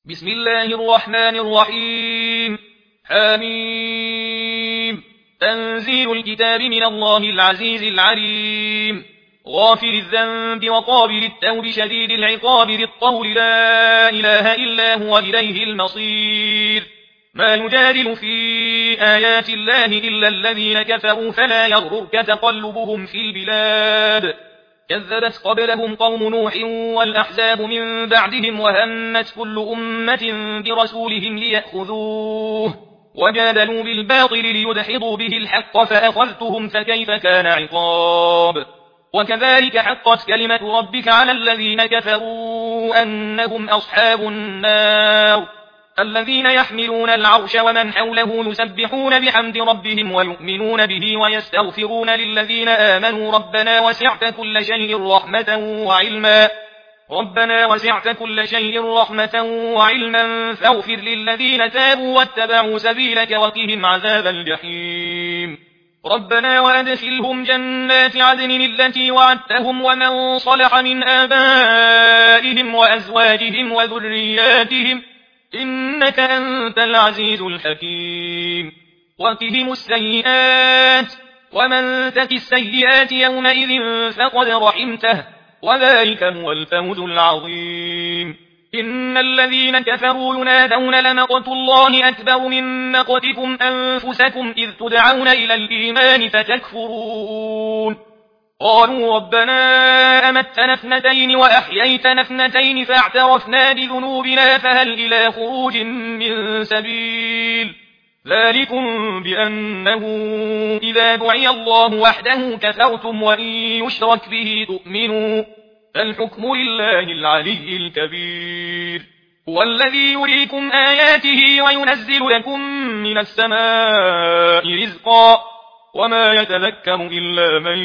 بسم الله الرحمن الرحيم. حميم. تنزيل الكتاب من الله العزيز العليم، غافر الذنب وقابل التوب شديد العقاب ذي الطول لا إله إلا هو إليه المصير. ما يجادل في آيات الله إلا الذين كفروا فلا يغررك تقلبهم في البلاد. كذبت قبلهم قوم نوح والأحزاب من بعدهم وهمت كل أمة برسولهم ليأخذوه وجادلوا بالباطل ليدحضوا به الحق فأخذتهم فكيف كان عقاب. وكذلك حقت كلمة ربك على الذين كفروا أنهم أصحاب النار. الذين يحملون العرش ومن حوله يسبحون بحمد ربهم ويؤمنون به ويستغفرون للذين آمنوا ربنا وسعت كل شيء رحمة وعلما فاغفر للذين تابوا واتبعوا سبيلك وقهم عذاب الجحيم. ربنا وأدخلهم جنات عدن التي وعدتهم ومن صلح من آبائهم وأزواجهم وذرياتهم إنك أنت العزيز الحكيم. وقهم السيئات ومن تك السيئات يومئذ فقد رحمته وذلك هو الفوز العظيم. إن الذين كفروا ينادون لمقت الله أكبر من مقتكم أنفسكم إذ تدعون إلى الإيمان فتكفرون. قالوا ربنا أمتنا اثنتين وأحييتنا اثنتين فاعترفنا بذنوبنا فهل إلى خروج من سبيل. ذلكم بأنه إذا دعي الله وحده كفرتم وإن يشرك به تؤمنوا فالحكم لله العلي الكبير. هو الذي يريكم آياته وينزل لكم من السماء رزقا وما يتذكر إلا من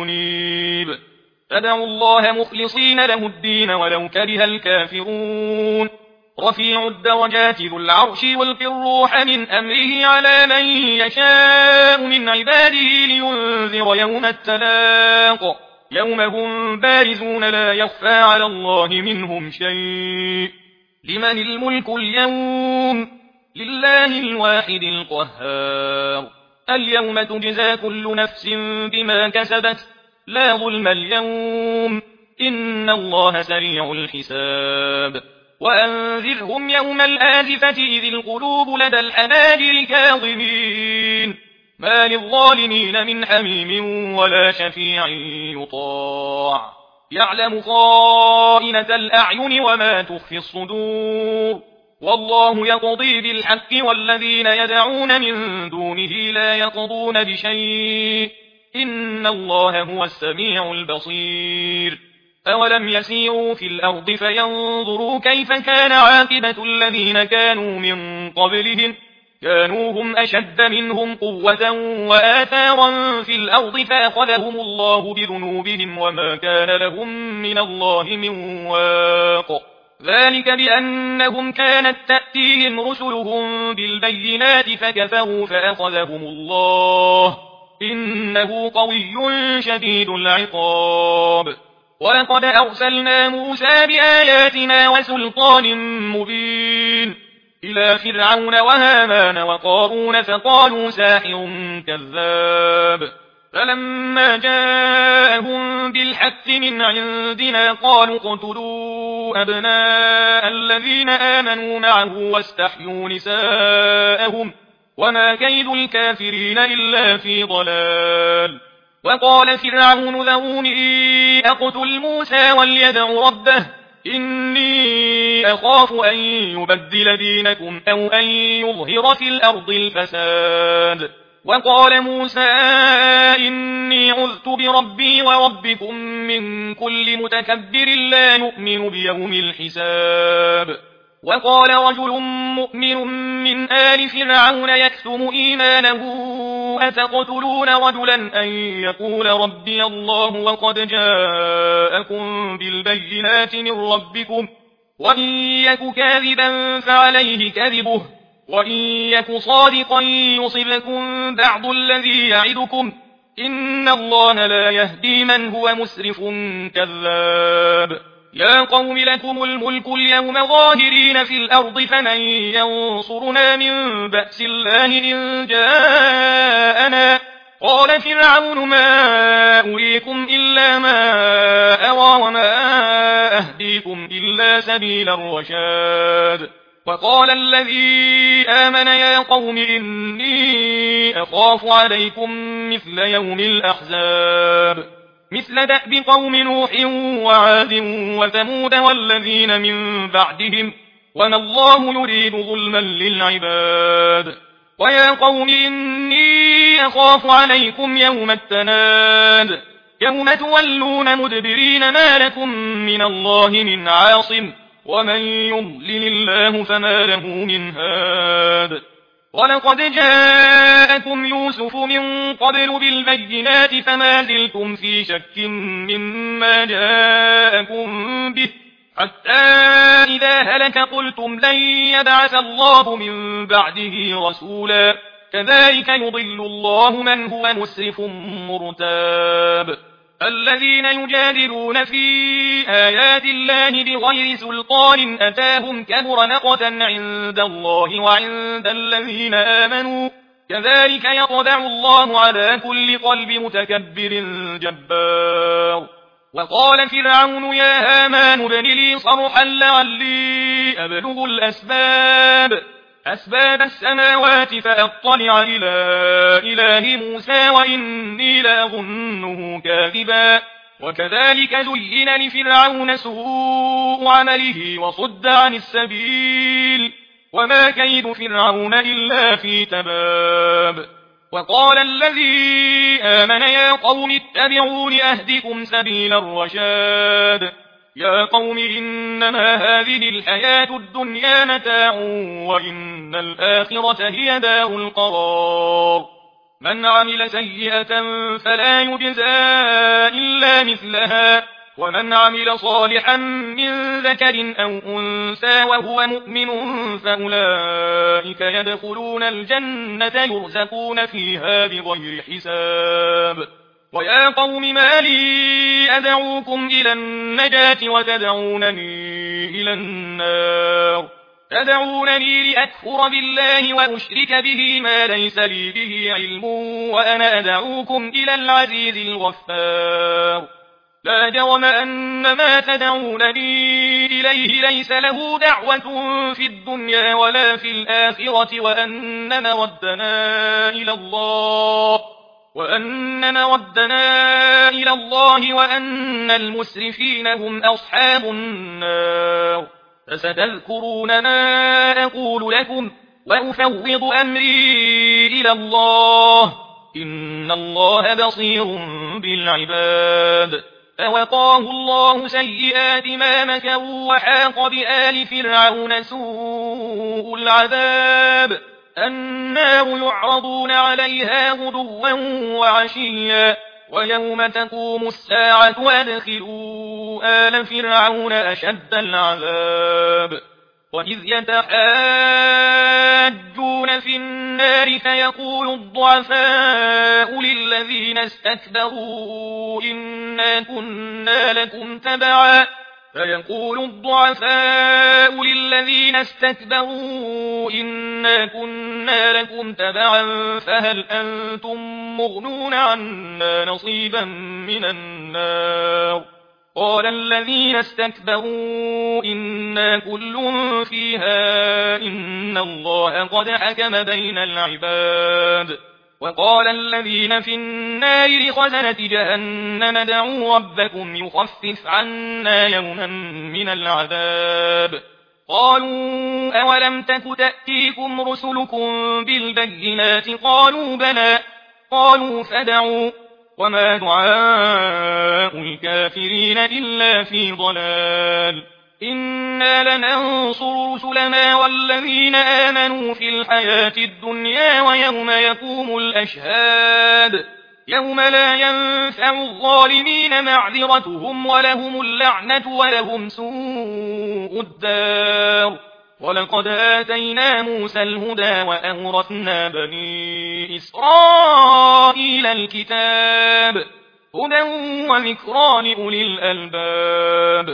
ينيب. فادعوا الله مخلصين له الدين ولو كره الكافرون. رفيع الدرجات ذو العرش يلقي الروح من أمره على من يشاء من عباده لينذر يوم التلاق يوم هم بارزون لا يخفى على الله منهم شيء. لمن الملك اليوم؟ لله الواحد القهار. اليوم تجزى كل نفس بما كسبت لا ظلم اليوم إن الله سريع الحساب. وأنذرهم يوم الآزفة إذ القلوب لدى الحناجر كاظمين ما للظالمين من حميم ولا شفيع يطاع. يعلم خائنة الأعين وما تخفي الصدور. والله يقضي بالحق والذين يدعون من دونه لا يقضون بشيء إن الله هو السميع البصير. أولم يسيروا في الأرض فينظروا كيف كان عاقبة الذين كانوا من قبلهم كانوا هم أشد منهم قوة وآثارا في الأرض فأخذهم الله بذنوبهم وما كان لهم من الله من واق. ذلك بأنهم كانت تأتيهم رسلهم بالبينات فكفروا فأخذهم الله إنه قوي شديد العقاب. ولقد أرسلنا موسى بآياتنا وسلطان مبين إلى فرعون وهامان وقارون فقالوا ساحر كذاب. فلما جاءهم بالحق من عندنا قالوا اقتلوا أبناء الذين آمنوا معه واستحيوا نساءهم وما كيد الكافرين إلا في ضلال. وقال فرعون ذروني أقتل موسى وليدع ربه إني أخاف أن يبدل دينكم أو أن يظهر في الأرض الفساد. وقال موسى إني عذت بربي وربكم من كل متكبر لا يؤمن بيوم الحساب. وقال رجل مؤمن من آل فرعون يكتم إيمانه أتقتلون رجلا أن يقول ربي الله وقد جاءكم بالبينات من ربكم وإن يك كاذبا فعليه كذبه وإن يك صادقا يصبكم بعض الذي يعدكم إن الله لا يهدي من هو مسرف كذاب. يا قوم لكم الملك اليوم ظاهرين في الأرض فمن ينصرنا من بأس الله إن جاءنا قال فرعون ما أريكم إلا ما أرى وما أهديكم إلا سبيل الرشاد وقال الذي آمن يا قوم إني أخاف عليكم مثل يوم الأحزاب مثل دأب قوم نوح وعاد وثمود والذين من بعدهم وما الله يريد ظلما للعباد ويا قوم إني أخاف عليكم يوم التناد يوم تولون مدبرين ما لكم من الله من عاصم ومن يضلل الله فما له من هاد ولقد جاءكم يوسف من قبل بالبينات فما زلتم في شك مما جاءكم به حتى إذا هلك قلتم لن يبعث الله من بعده رسولا كذلك يضل الله من هو مسرف مرتاب الذين يجادلون في آيات الله بغير سلطان أتاهم كبر مقتا عند الله وعند الذين آمنوا كذلك يطبع الله على كل قلب متكبر جبار وقال فرعون يا هامان ابن لي صرحا لعلي أبلغ أسباب السماوات فأطلع إلى إله موسى وإني لأظنه كاذبا وكذلك زين لفرعون سوء عمله وصد عن السبيل وما كيد فرعون إلا في تباب وقال الذي آمن يا قوم اتبعون أهدكم سبيل الرشاد يا قوم إنما هذه الحياة الدنيا متاع وإن الآخرة هي دار القرار من عمل سيئة فلا يجزى إلا مثلها ومن عمل صالحا من ذكر أو أنثى وهو مؤمن فأولئك يدخلون الجنة يرزقون فيها بغير حساب ويا قوم ما لي أدعوكم إلى النجاة وتدعونني إلى النار تدعونني لأكفر بالله وأشرك به ما ليس لي به علم وأنا أدعوكم إلى العزيز الغفار لا جرم أن ما تدعونني إليه ليس له دعوة في الدنيا ولا في الآخرة وأن مردنا إلى الله وأن المسرفين هم أصحاب النار فستذكرون ما أقول لكم وأفوض أمري إلى الله إن الله بصير بالعباد فوقاه الله سيئات ما مكروا وحاق بآل فرعون سوء العذاب النار يعرضون عليها غدوا وعشيا ويوم تقوم الساعة أدخلوا آل فرعون أشد العذاب وإذ يتحاجون في النار فيقول الضعفاء للذين استكبروا إنا كنا لكم تبعا فهل أنتم مغنون عنا نصيبا من النار قال الذين استكبروا إنا كل فيها إن الله قد حكم بين العباد وقال الذين في النار لخزنة جهنم ادعوا ربكم يخفف عنا يوما من العذاب قالوا أولم تك تأتيكم رسلكم بالبينات قالوا بلى قالوا فادعوا وما دعاء الكافرين إلا في ضلال إنا لننصر رسلنا والذين آمنوا في الحياة الدنيا ويوم يقوم الأشهاد يوم لا ينفع الظالمين معذرتهم ولهم اللعنة ولهم سوء الدار ولقد آتينا موسى الهدى وأورثنا بني إسرائيل الكتاب هدى وذكرى لأولي الألباب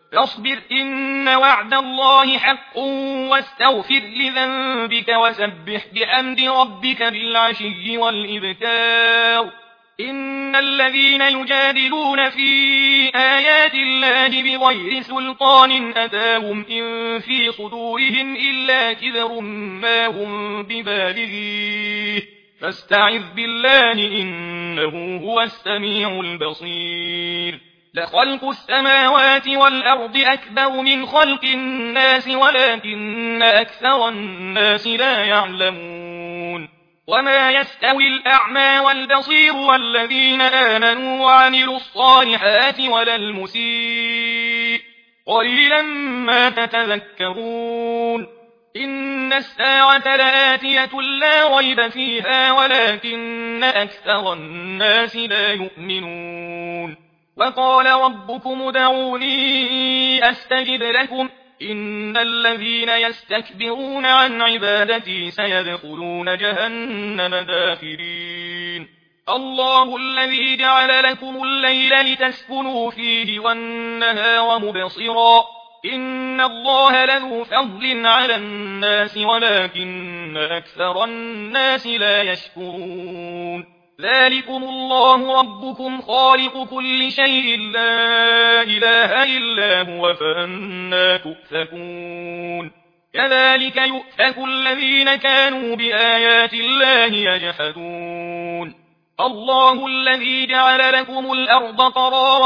فاصبر إن وعد الله حق واستغفر لذنبك وسبح بحمد ربك بالعشي والإبكار إن الذين يجادلون في آيات الله بغير سلطان أتاهم إن في صدورهم إلا كبر ما هم ببالغيه فاستعذ بالله إنه هو السميع البصير لخلق السماوات والأرض أكبر من خلق الناس ولكن أكثر الناس لا يعلمون وما يستوي الأعمى والبصير والذين آمنوا وعملوا الصالحات ولا المسيء قليلا ما تتذكرون إن الساعة لآتية لا ريب فيها ولكن أكثر الناس لا يؤمنون وقال ربكم ادعوني أستجب لكم إن الذين يستكبرون عن عبادتي سيدخلون جهنم داخرين الله الذي جعل لكم الليل لتسكنوا فيه والنهار مبصرا إن الله لذو فضل على الناس ولكن أكثر الناس لا يشكرون ذلكم الله ربكم خالق كل شيء لا إله إلا هو فأنى تؤفكون كذلك يؤفك الذين كانوا بآيات الله يجحدون الله الذي جعل لكم الأرض قرارا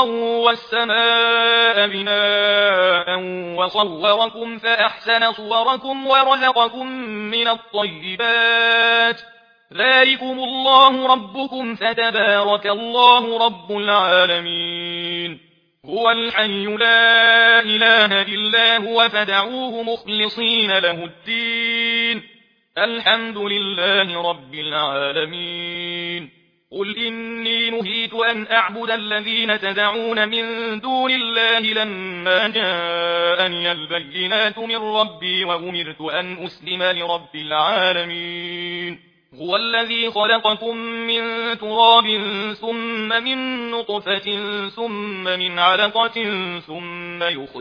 والسماء بناء وصوركم فأحسن صوركم ورزقكم من الطيبات ذلكم الله ربكم فتبارك الله رب العالمين هو الحي لا إله إلا هو فدعوه مخلصين له الدين الحمد لله رب العالمين قل إني نهيت أن أعبد الذين تدعون من دون الله لما جاءني البينات من ربي وأمرت أن أسلم لرب العالمين هو الذي خلقكم من تراب ثم من نطفة ثم من علقة ثم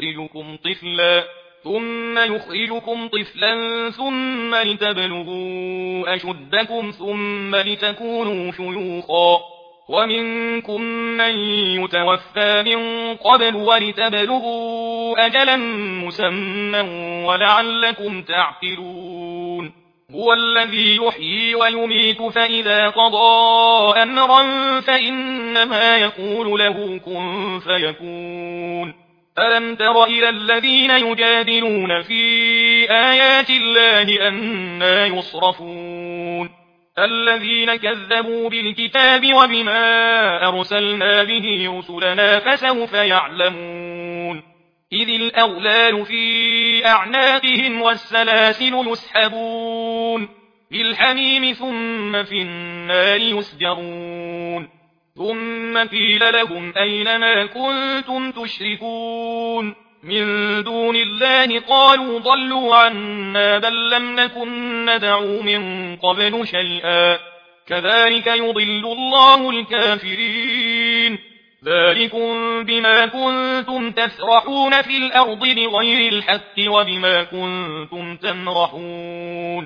يخرجكم طفلا ثم لتبلغوا أشدكم ثم لتكونوا شيوخا ومنكم من يتوفى من قبل ولتبلغوا أجلا مسمى ولعلكم تعقلون هو الذي يحيي ويميت فإذا قضى أمرا فإنما يقول له كن فيكون ألم تر إلى الذين يجادلون في آيات الله أنى يصرفون الذين كذبوا بالكتاب وبما أرسلنا به رسلنا فسوف يعلمون إذ الأغلال في أعناقهم والسلاسل يسحبون بالحميم ثم في النار يسجرون ثم قيل لهم أين ما كنتم تشركون من دون الله قالوا ضلوا عنا بل لم نكن ندعو من قبل شيئا كذلك يضل الله الكافرين ذلكم بما كنتم تفرحون في الأرض بغير الحق وبما كنتم تمرحون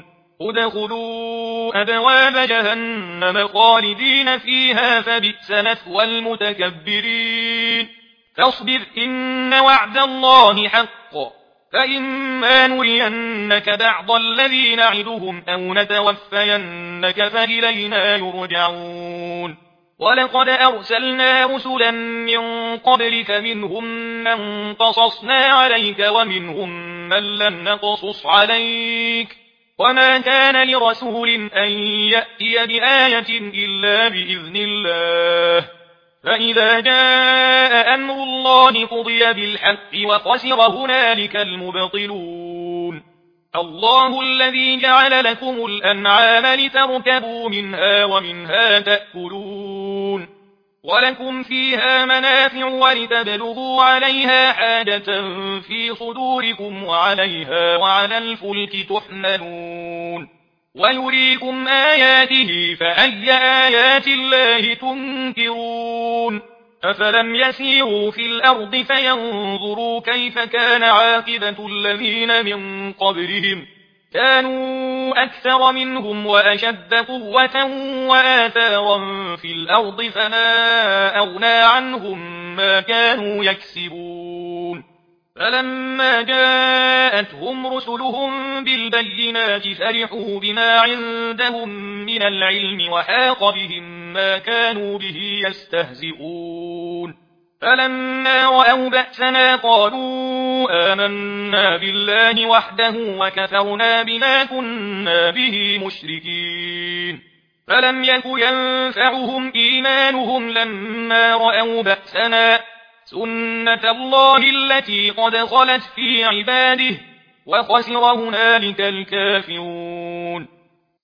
ادخلوا أبواب جهنم خالدين فيها فبئس مثوى المتكبرين فاصبر إن وعد الله حق فإما نرينك بعض الذي نعدهم أو نتوفينك فإلينا يرجعون ولقد أرسلنا رسلا من قبلك منهم من قصصنا عليك ومنهم من لم نقصص عليك وما كان لرسول أن يأتي بآية إلا بإذن الله فإذا جاء أمر الله قضي بالحق وخسر هنالك المبطلون الله الذي جعل لكم الأنعام لتركبوا منها ومنها تأكلون ولكم فيها منافع ولتبلغوا عليها حاجة في صدوركم وعليها وعلى الفلك تحملون ويريكم آياته فأي آيات الله تنكرون أفلم يسيروا في الأرض فينظروا كيف كان عاقبة الذين من قبلهم كانوا أكثر منهم وأشد قوة وآثارا في الأرض فما أغنى عنهم ما كانوا يكسبون فلما جاءتهم رسلهم بالبينات فرحوا بما عندهم من العلم وحاق بهم ما كانوا به يستهزئون فلما رأوا بأسنا قالوا آمنا بالله وحده وكفرنا بما كنا به مشركين فلم يك ينفعهم إيمانهم لما رأوا بأسنا سنة الله التي قد خلت في عباده وخسر هنالك الكافرون